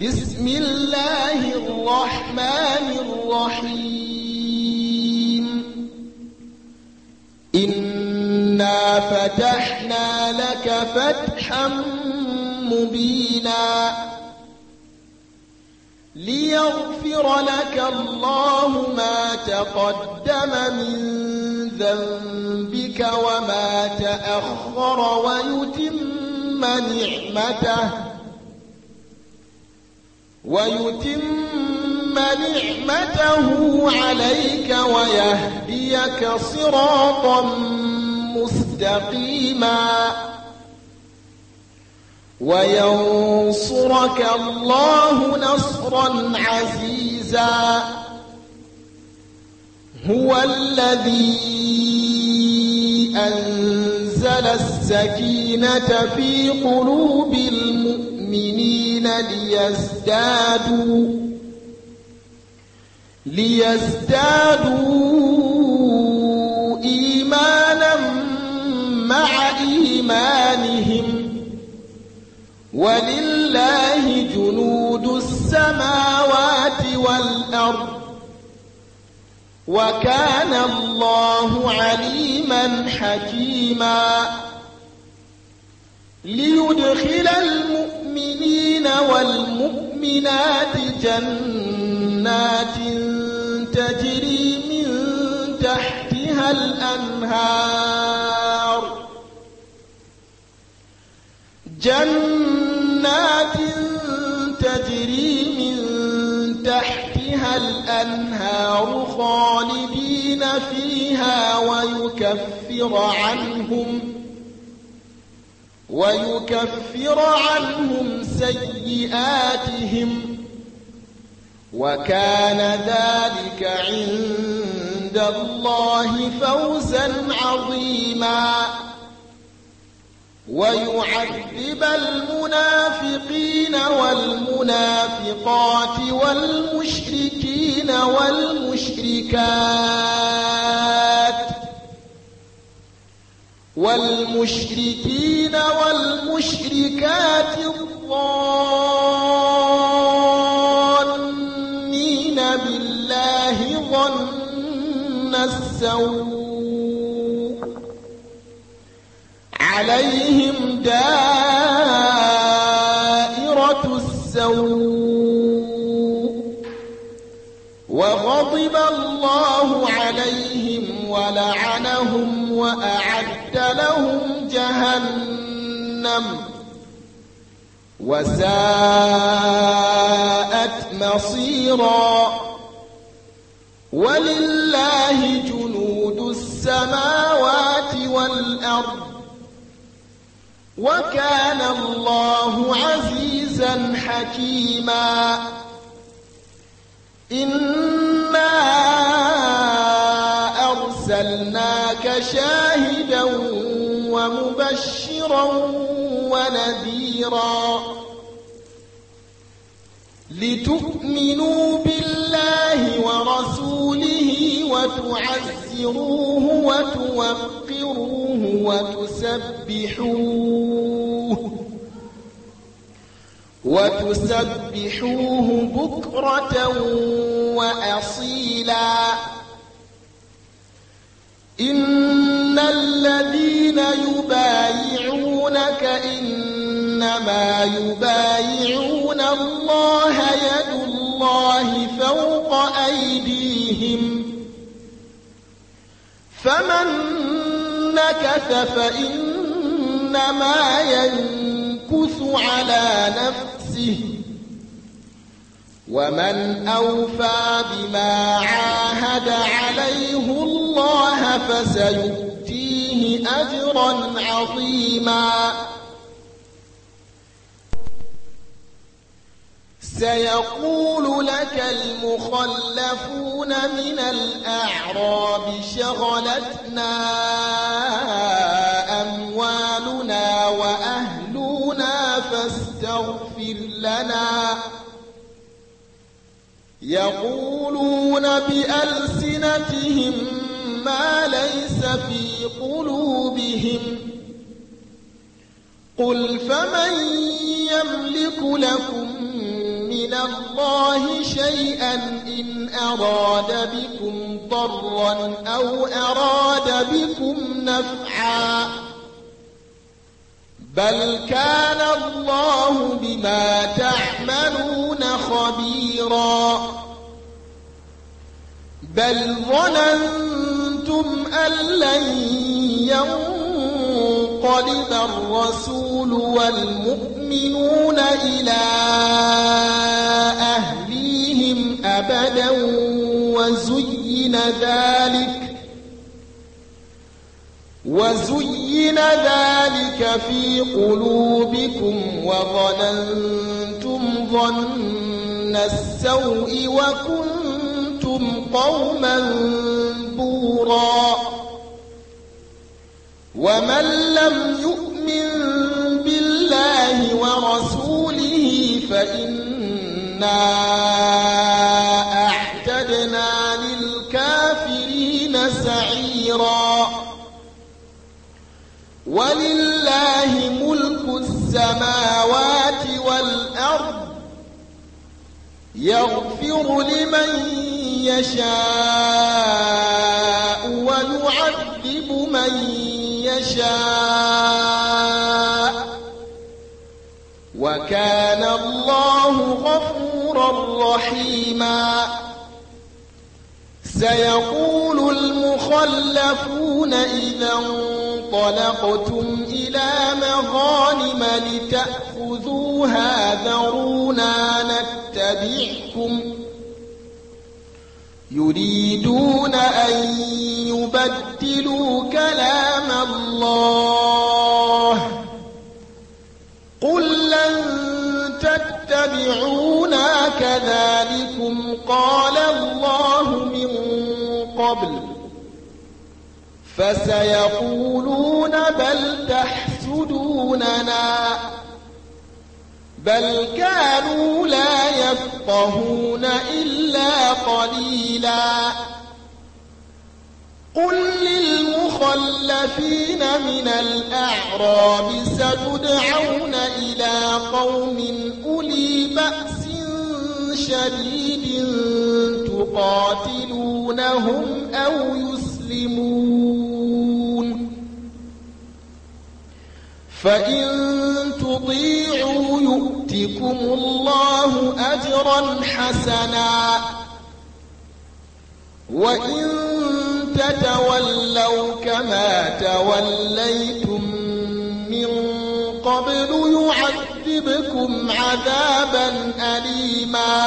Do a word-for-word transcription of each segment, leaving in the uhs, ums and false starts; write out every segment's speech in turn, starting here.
بسم الله الرحمن الرحيم إنا فتحنا لك فتحا مبينا ليغفر لك الله ما تقدم من ذنبك وما تأخر ويتم نعمته ويتم نعمته عليك ويهديك صراطا مستقيما وينصرك الله نصرا عزيزا هو الذي أنزل السكينة في قلوب المؤمنين ليزدادوا ليزدادوا إيمانا مع إيمانهم ولله جنود السماوات والأرض وكان الله عليما حكيما ليدخل المؤمنين والمؤمنات جنات تجري من تحتها الأنهار جنات تجري من تحتها الأنهار خالدين فيها ويكفر عنهم ويكفر عنهم سيئاتهم وكان ذلك عند الله فوزا عظيما ويعذب المنافقين والمنافقات والمشركين والمشركات والمشركين والمشركات الظانين بالله ظن السوء عليهم دائرة السوء وغضب الله عليهم ولعنهم وأعد لهم جهنم وساءت مصيرا ولله جنود السماوات والأرض وكان الله عزيزا حكيما إنا أرسلناك شاهدا ومبشرا ونذيرا لتؤمنوا بالله ورسوله وتعزروه وتوقروه وتسبحوه وتسبحوه بكرة وأصيلا إن الذين يبايعونك إنما يبايعون الله يد الله فوق أيديهم فمن نكث فإنما ينكث على نفسه ومن أوفى بما عاهد عليه الله فسيؤتيه أجرا عظيما سيقول لك المخلفون من الأعراب شغلتنا أموالنا وأهلنا فاستغفر لنا يقولون بألسنتهم ما ليس في قلوبهم قل فمن يملك لكم من الله شيئا إن أراد بكم ضرا أو أراد بكم نفعا بل كان الله بما تعملون خبيرا بل ظننتم أن لن ينقلب الرسول والمؤمنون إلى أهليهم أبدا وزين ذلك وزين ذلك في قلوبكم وظننتم ظن السوء وكنتم قوما بورا ومن لم يؤمن بالله ورسوله فإنا أعتدنا للكافرين سعيرا ولله ملك السماوات والأرض يغفر لمن يشاء ويعذب من يشاء وكان الله غفورا رحيما سيقول المخلفون إذا انطلقتم إلى مغانم لتأخذوها ذرونا نتبعكم يريدون أن يبدلوا كلام الله قل لن تتبعونا كذلكم قال الله من قبل فسيقولون بل تحسدوننا بل كانوا لا يفقهون إلا قليلا قل للمخلفين من الأعراب ستدعون إلى قوم أولي بأس شديد تقاتلونهم أو يسلمون فإن تطيعوا يؤتكم الله أجرا حسنا وإن تتولوا كما توليتم من قبل يعذبكم عذابا أليما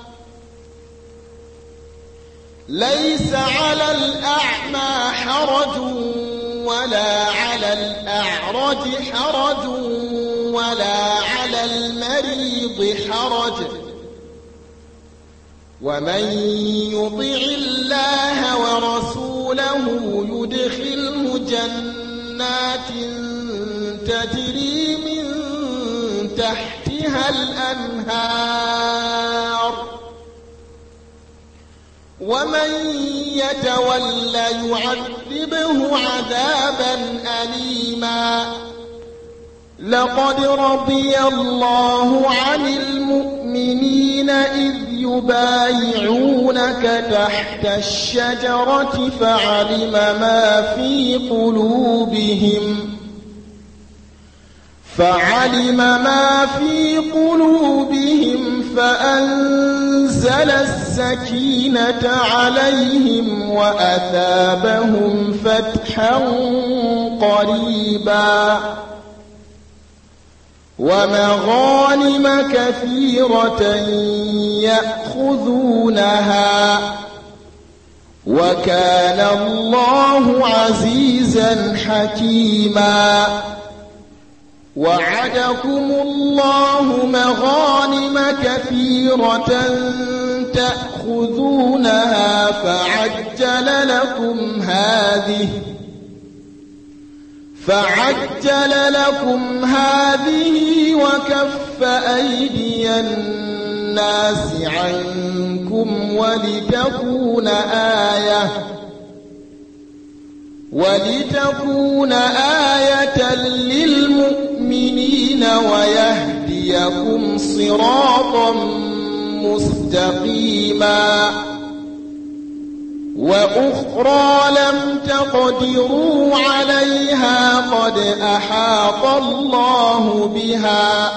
ليس على الأعمى حرج ولا على الأعرج حرج ولا على المريض حرج ومن يطع الله ورسوله يدخله جنات تجري من تحتها الأنهار ومن يتول يعذبه عذابا أليما لقد رضي الله عن المؤمنين إذ يبايعونك تحت الشجرة فعلم ما في قلوبهم فعلم ما في قلوبهم فأنزل السكينة عليهم وأثابهم فتحا قريبا ومغانم كثيرة يأخذونها وكان الله عزيزا حكيما وعدكم الله مغانم كثيرة تأخذونها فعجل لكم هذه فعجل لكم هذه وكف أيدي الناس عنكم ولتكون آية ولتكون آية للمؤمنين ويهديكم صراطا مستقيما وأخرى لم تقدروا عليها قد أحاط الله بها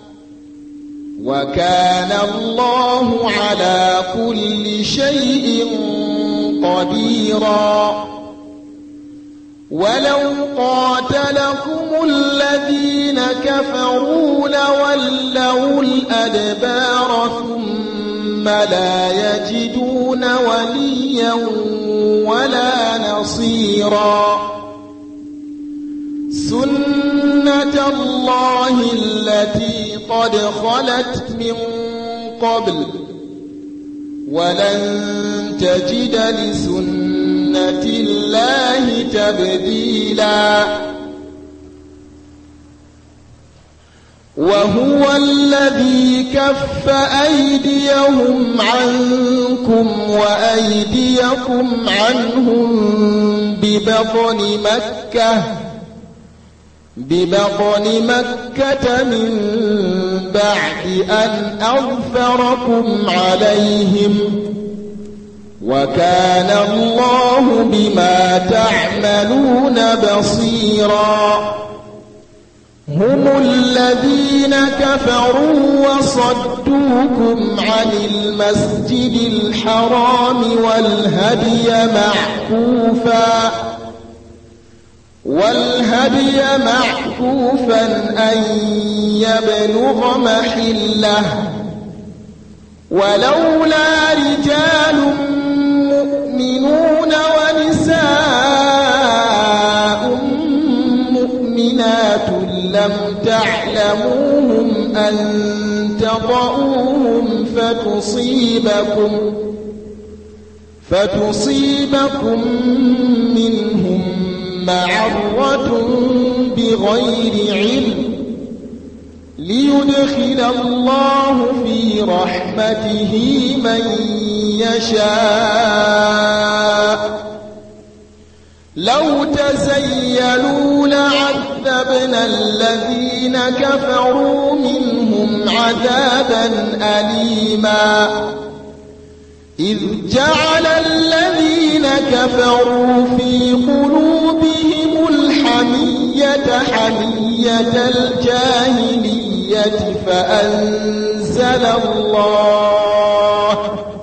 وكان الله على كل شيء قديرا ولو قاتلكم الذين كفروا لولوا الأدبار ثم لا يجدون وليا ولا نصيرا سنة الله التي قد خلت من قبل ولن تجد لسنة الله تبديلا وهو الذي كف أيديهم عنكم وأيديكم عنهم ببطن مكة ببطن مكة من بعد أن أظفركم عليهم وكان الله بما تعملون بصيرا هم الذين كفروا وصدوكم عن المسجد الحرام والهدي معكوفا والهدي معكوفا أن يبلغ محله ولولا رجال مؤمنون ونساء مؤمنات لم تعلموهم أن تطؤوهم فتصيبكم فتصيبكم منهم معرة بغير علم ليدخل الله في رحمته من يشاء لو تزيلوا لعذبنا الذين كفروا منهم عذابا أليما إذ جعل الذين كفروا في قلوبهم الحمية حمية الجاهلية فأنزل الله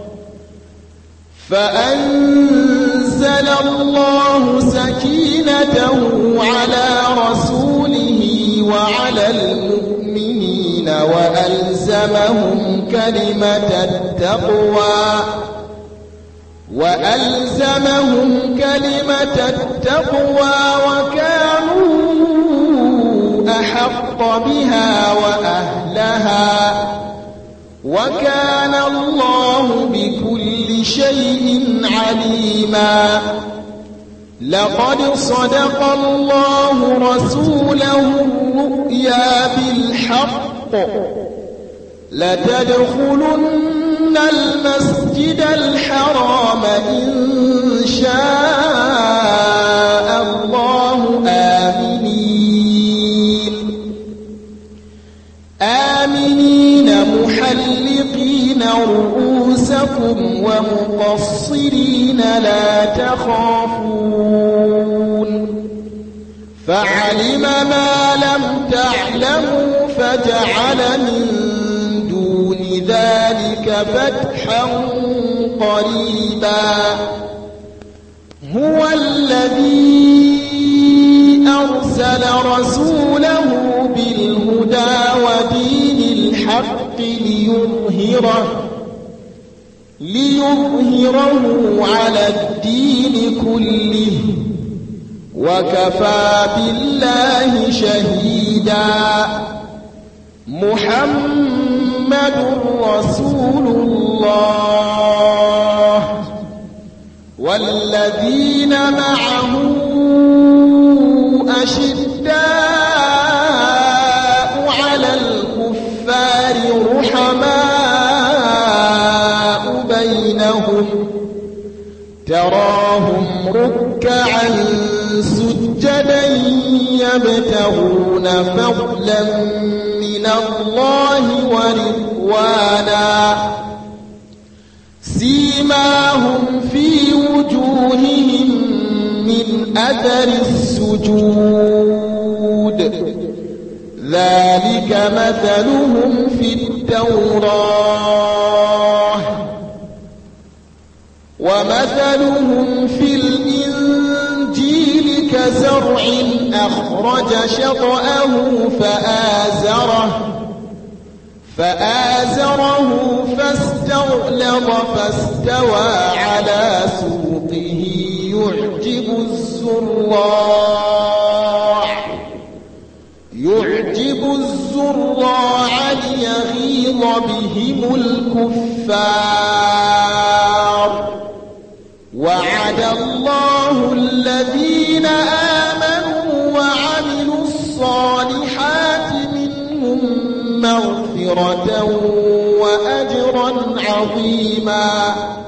فأنزل الله سكينته على رسوله وعلى المؤمنين وألزمهم كلمة التقوى وألزمهم كلمة التقوى وكانوا أحق بها وأهلها وكان الله بكل شيء عليما لقد صدق الله رسوله الرؤيا بالحق لتدخلن المسجد الحرام إن شاء الله آمنين آمنين محلقين رؤوسكم ومقصرين لا تخافون فعلم ما لم تعلموا فجعل من دون ذلك فتحا قريبا هو الذي أرسل رسوله بالهدى ودين الحق ليظهره ليظهره على الدين كله وكفى بالله شهيدا محمد رسول الله والذين معه أشداء على الكفار رحماء بينهم تراهم ركعا سجدا يبتغون فضلا من الله ورضوانا سيماهم في وجوههم من أثر السجود ذلك مثلهم في التوراة ومثلهم في الإنجيل كزرع أخرج شطأه فآزره فآزره فاستغلظ فاستوى على سوقه يعجب الزراع يعجب الزراع ليغيظ بهم الكفار وعد الله الذين آمنوا وعملوا الصالحات منهم مغفرة وأجرا عظيما.